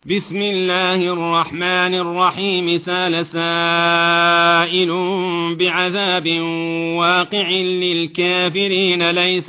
بسم الله الرحمن الرحيم. سال سائل بعذاب واقع للكافرين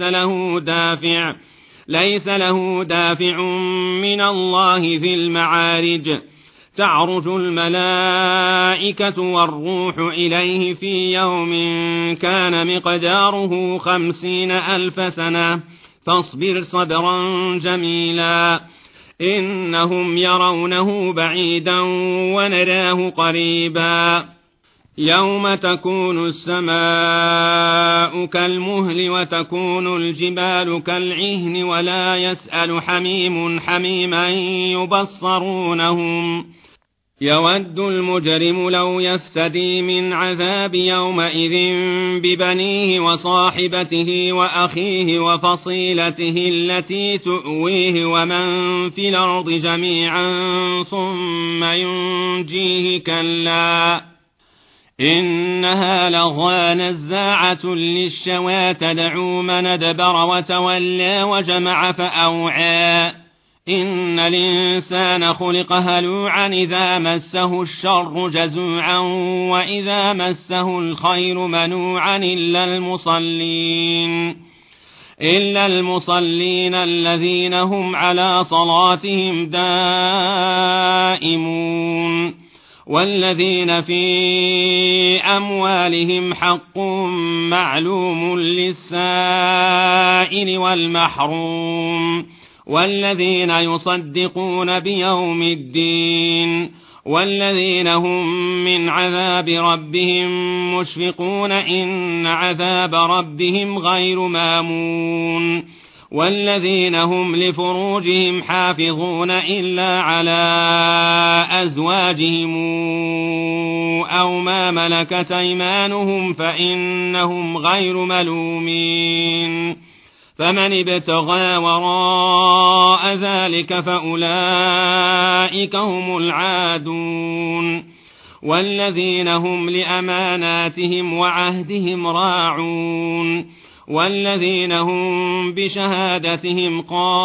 ليس له دافع من الله في المعارج. تعرج الملائكة والروح إليه في يوم كان مقداره 50,000 سنة فاصبر صبرا جميلا. إنهم يرونه بعيدا ونراه قريبا. يوم تكون السماء كالمهل وتكون الجبال كالعهن ولا يسأل حميم حميما يبصرونهم. يود المجرم لو يفتدي من عذاب يومئذ ببنيه وصاحبته وأخيه وفصيلته التي تؤويه ومن في الأرض جميعا ثم ينجيه. كلا إنها لظى نزاعة للشوى تدعو من أدبر وتولى وجمع فأوعى. إن الإنسان خلق هلوعا إذا مسه الشر جزوعا وإذا مسه الخير منوعا إلا المصلين الذين هم على صلاتهم دائمون والذين في أموالهم حق معلوم للسائل والمحروم والذين يصدقون بيوم الدين والذين هم من عذاب ربهم مشفقون. إن عذاب ربهم غير مامون. والذين هم لفروجهم حافظون إلا على أزواجهم أو ما ملكت أيمانهم فإنهم غير ملومين. فمن ابتغى وراء ذلك فأولئك هم العادون. والذين هم لأماناتهم وعهدهم راعون والذين هم بشهادتهم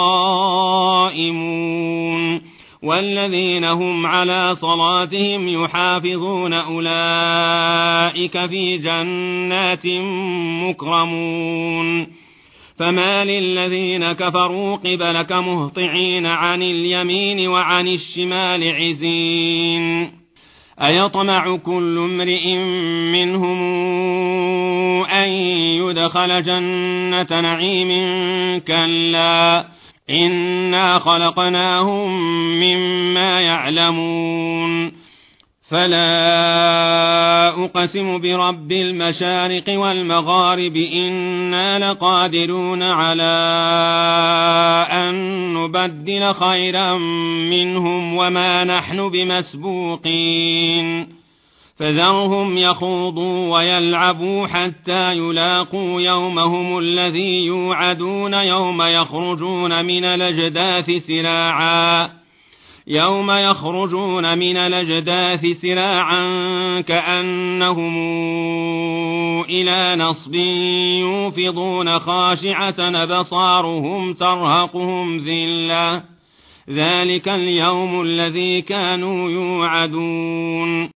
قائمون والذين هم على صلاتهم يحافظون أولئك في جنات مكرمون. فما للذين كفروا قبلك مهطعين عن اليمين وعن الشمال عزين. أيطمع كل امرئ منهم أن يدخل جنة نعيم؟ كلا إنا خلقناهم مما يعلمون. فلا أقسم برب المشارق والمغارب إنا لقادرون على أن نبدل خيرا منهم وما نحن بمسبوقين. فذرهم يخوضوا ويلعبوا حتى يلاقوا يومهم الذي يوعدون. يوم يخرجون من الأجداث سراعا كأنهم إلى نصب يوفضون خاشعة أبصارهم ترهقهم ذلة. ذلك اليوم الذي كانوا يوعدون.